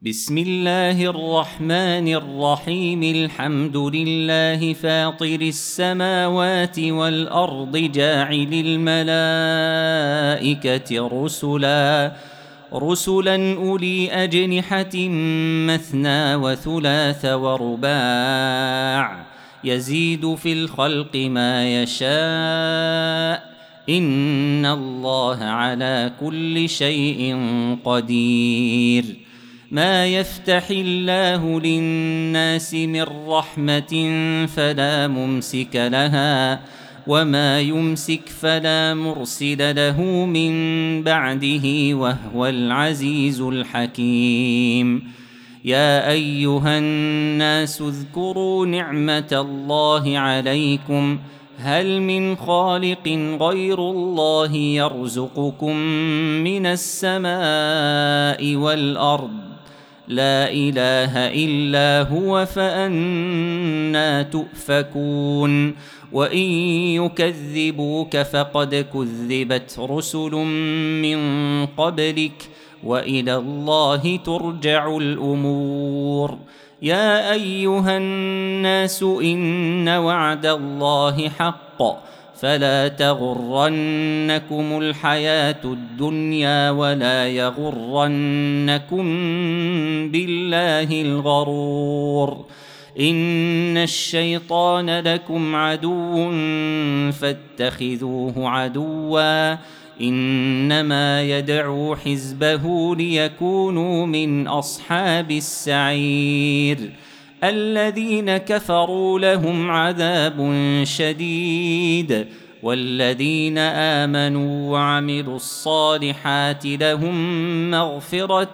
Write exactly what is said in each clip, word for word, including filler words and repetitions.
بسم الله الرحمن الرحيم. الحمد لله فاطر السماوات والأرض جاعل الملائكة رسلا رسلا أولي أجنحة مثنى وثلاث ورباع يزيد في الخلق ما يشاء إن الله على كل شيء قدير. ما يفتح الله للناس من رحمة فلا ممسك لها وما يمسك فلا مرسل له من بعده وهو العزيز الحكيم. يا أيها الناس اذكروا نعمة الله عليكم هل من خالق غير الله يرزقكم من السماء والأرض لا إله إلا هو فأنى تؤفكون. وإن يكذبوك فقد كذبت رسل من قبلك وإلى الله ترجع الأمور. يا أيها الناس إن وعد الله حق فلا تغرنكم الحياة الدنيا ولا يغرنكم بالله الغرور. إن الشيطان لكم عدو فاتخذوه عدوا إنما يدعو حزبه ليكونوا من أصحاب السعير. الذين كفروا لهم عذاب شديد والذين آمنوا وعملوا الصالحات لهم مغفرة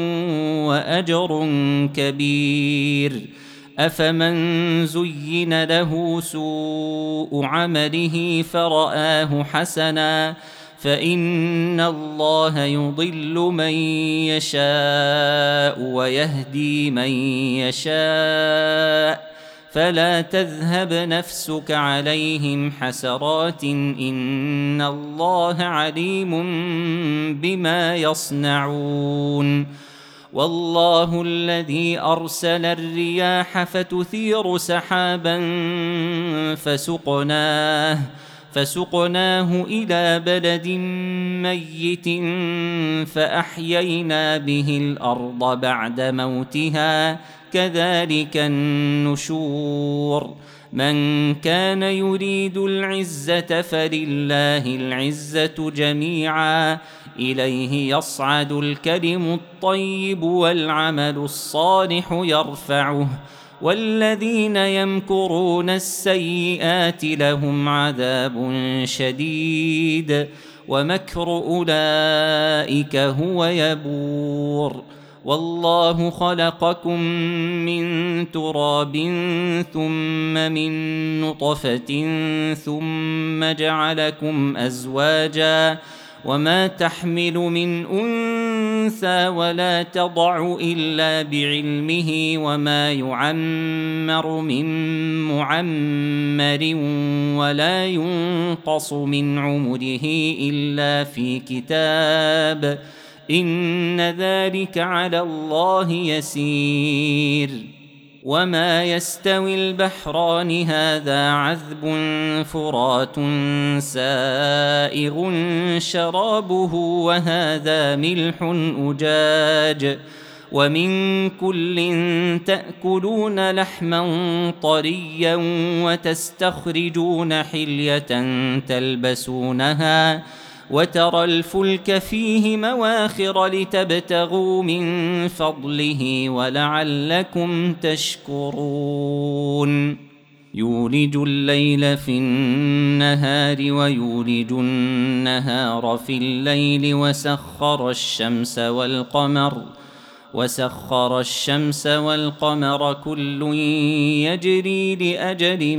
وأجر كبير. أفمن زين له سوء عمله فرآه حسنا فإن الله يضل من يشاء ويهدي من يشاء فلا تذهب نفسك عليهم حسرات إن الله عليم بما يصنعون. والله الذي أرسل الرياح فتثير سحابا فسقناه فسقناه إلى بلد ميت فأحيينا به الأرض بعد موتها كذلك النشور. من كان يريد العزة فلله العزة جميعا إليه يصعد الكلم الطيب والعمل الصالح يرفعه والذين يمكرون السيئات لهم عذاب شديد ومكر أولئك هو يبور. والله خلقكم من تراب ثم من نطفة ثم جعلكم أزواجا وما تحمل من أنثى ولا تضع إلا بعلمه وما يعمر من معمر ولا ينقص من عمره إلا في كتاب إن ذلك على الله يسير. وما يستوي البحران هذا عذب فرات سائغ شرابه وهذا ملح أجاج ومن كل تأكلون لحما طريا وتستخرجون حلية تلبسونها وترى الفلك فيه مواخر لتبتغوا من فضله ولعلكم تشكرون. يولج الليل في النهار ويولج النهار في الليل وسخر الشمس والقمر وسخر الشمس والقمر كل يجري لأجل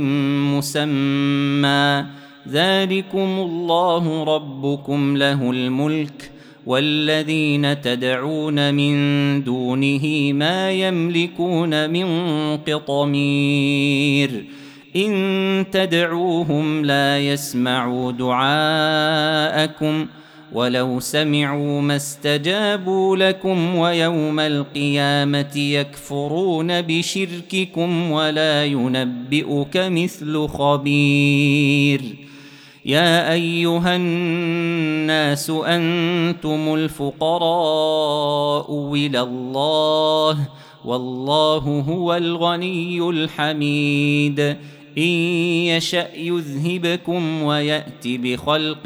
مسمى ذلكم الله ربكم له الملك والذين تدعون من دونه ما يملكون من قطمير. إن تدعوهم لا يسمعوا دعاءكم ولو سمعوا ما استجابوا لكم ويوم القيامة يكفرون بشرككم ولا ينبئك مثل خبير. يا أيها الناس أنتم الفقراء إلى الله والله هو الغني الحميد. إن يشأ يذهبكم ويأت بخلق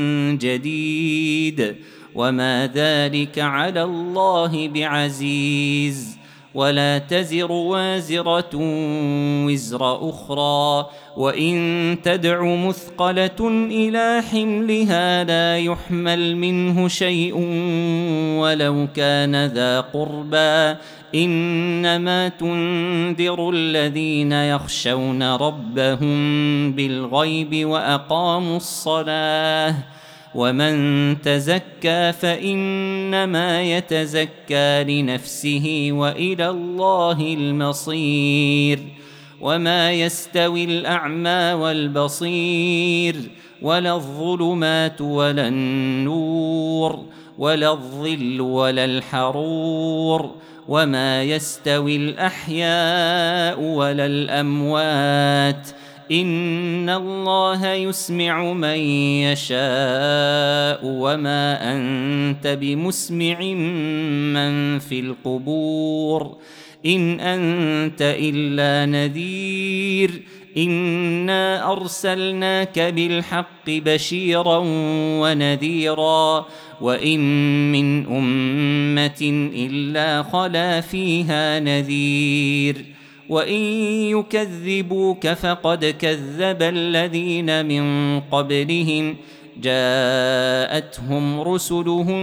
جديد وما ذلك على الله بعزيز. ولا تزر وازرة وزر أخرى وإن تدع مثقلة إلى حملها لا يحمل منه شيء ولو كان ذا قربى إنما تنذر الذين يخشون ربهم بالغيب وأقاموا الصلاة ومن تزكى فإنما يتزكى لنفسه وإلى الله المصير. وما يستوي الأعمى والبصير ولا الظلمات ولا النور ولا الظل ولا الحرور وما يستوي الأحياء ولا الأموات إن الله يسمع من يشاء وما أنت بمسمع من في القبور إن أنت إلا نذير. إنا أرسلناك بالحق بشيرا ونذيرا وإن من أمة إلا خلا فيها نذير وإن يكذبوك فقد كذب الذين من قبلهم جاءتهم رسلهم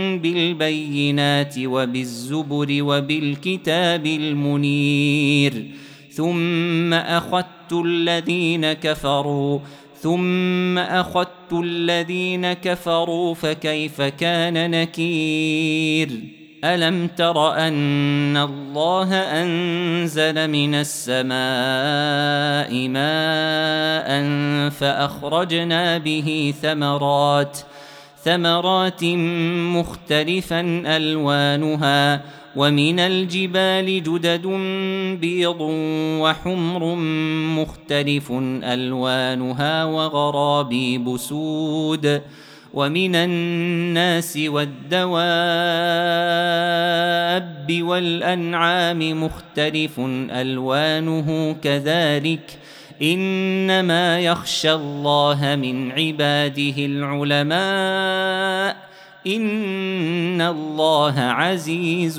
بالبينات وبالزبر وبالكتاب المنير ثم أخذت الذين كفروا ثم أخذت الذين كفروا فكيف كان نكير. ألم تر أن الله أنزل من السماء ماء فأخرجنا به ثمرات ثمرات مختلفا ألوانها ومن الجبال جدد بيض وحمر مختلف ألوانها وغرابيب سود ومن الناس والدواب والأنعام مختلف ألوانه كذلك إنما يخشى الله من عباده العلماء إن الله عزيز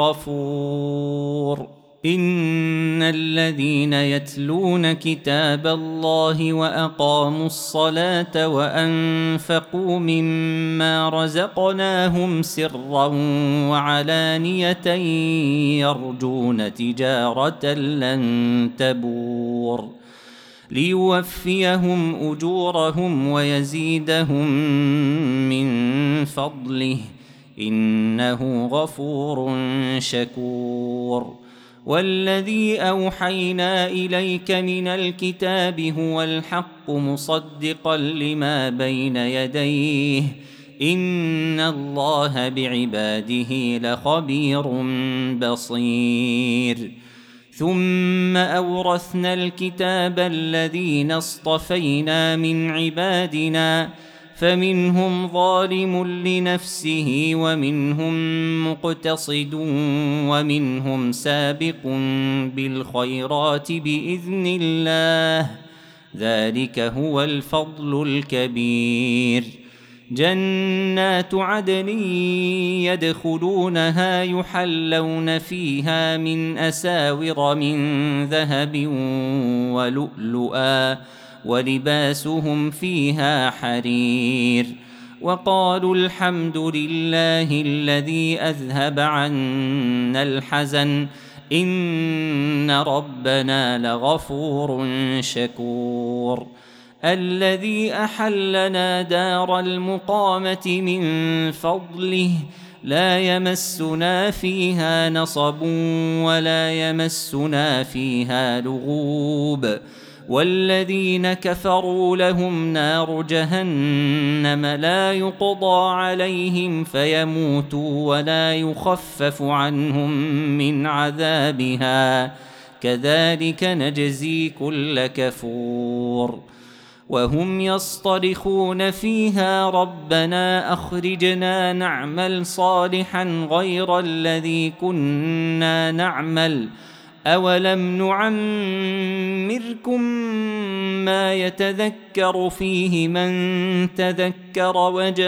غفور. إن الذين يتلون كتاب الله وأقاموا الصلاة وأنفقوا مما رزقناهم سرا وعلانية يرجون تجارة لن تبور ليوفيهم أجورهم ويزيدهم من فضله إنه غفور شكور. والذي أوحينا إليك من الكتاب هو الحق مصدقا لما بين يديه إن الله بعباده لخبير بصير. ثم أورثنا الكتاب الذين اصطفينا من عبادنا فمنهم ظالم لنفسه ومنهم مقتصد ومنهم سابق بالخيرات بإذن الله ذلك هو الفضل الكبير. جنات عدن يدخلونها يحلون فيها من أساور من ذهب ولؤلؤا ولباسهم فيها حرير. وقالوا الحمد لله الذي أذهب عنا الحزن إن ربنا لغفور شكور. الذي أحلنا دار المقامة من فضله لا يمسنا فيها نصب ولا يمسنا فيها لغوب والذين كفروا لهم نار جهنم لا يقضى عليهم فيموتوا ولا يخفف عنهم من عذابها كذلك نجزي كل كفور وهم يصطرخون فيها ربنا أخرجنا نعمل صالحا غير الذي كنا نعمل أولم نعمركم ما يتذكر فيه من تذكر وجاءكم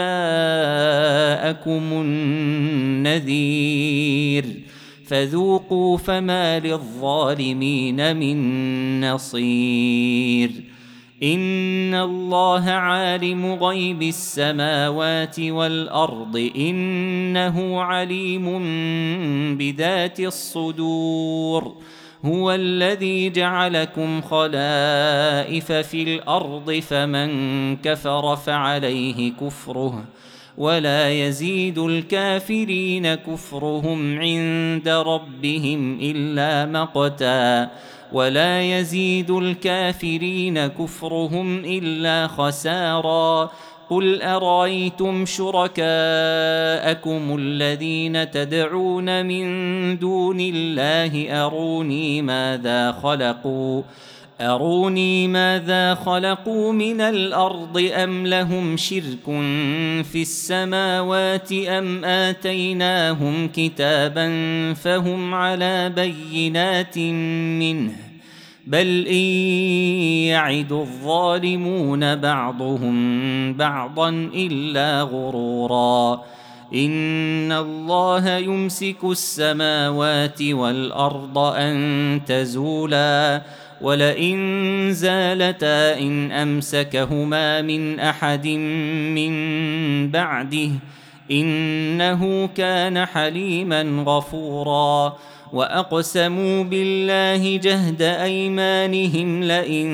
النذير فذوقوا فما للظالمين من نصير إن الله عالم غيب السماوات والأرض إنه عليم بذات الصدور هو الذي جعلكم خلائف في الأرض فمن كفر فعليه كفره ولا يزيد الكافرين كفرهم عند ربهم إلا مقتا ولا يزيد الكافرين كفرهم إلا خسارا قل أرأيتم شركاءكم الذين تدعون من دون الله أروني ماذا خلقوا أروني ماذا خلقوا من الأرض أم لهم شرك في السماوات أم آتيناهم كتابا فهم على بينات منه بل إن يعد الظالمون بعضهم بعضا إلا غرورا إن الله يمسك السماوات والأرض أن تزولا ولئن زالتا إن أمسكهما من أحد من بعده إنه كان حليما غفورا وأقسموا بالله جهد أيمانهم لئن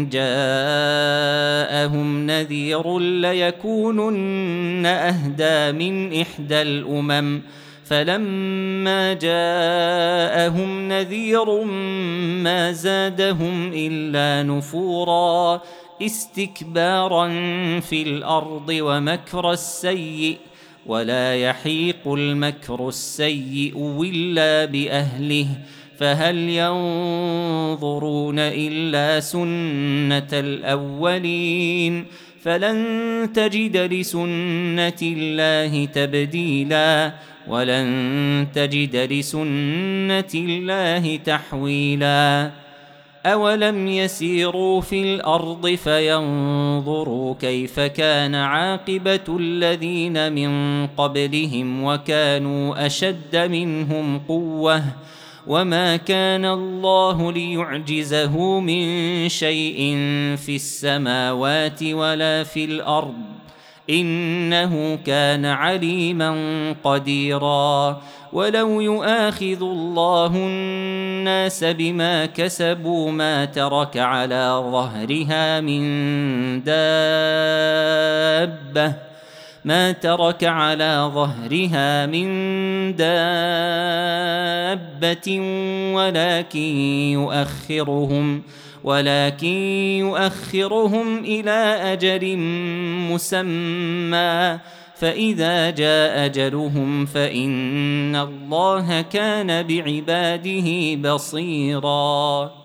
جاءهم نذير ليكونن أهدى من إحدى الأمم فلما جاءهم نذير ما زادهم إلا نفورا استكبارا في الأرض ومكر السيء ولا يحيق المكر السيء إلا بأهله فهل ينظرون إلا سنة الأولين فلن تجد لسنة الله تبديلا ولن تجد لسنة الله تحويلا أولم يسيروا في الأرض فينظروا كيف كان عاقبة الذين من قبلهم وكانوا أشد منهم قوة وما كان الله ليعجزه من شيء في السماوات ولا في الأرض إنه كان عليما قديرا ولو يؤاخذ الله الناس بما كسبوا ما ترك على ظهرها من دابة ما ترك على ظهرها من دابة ولكن يؤخرهم ولكن يؤخرهم إلى أجل مسمى فإذا جاء أجلهم فإن الله كان بعباده بصيراً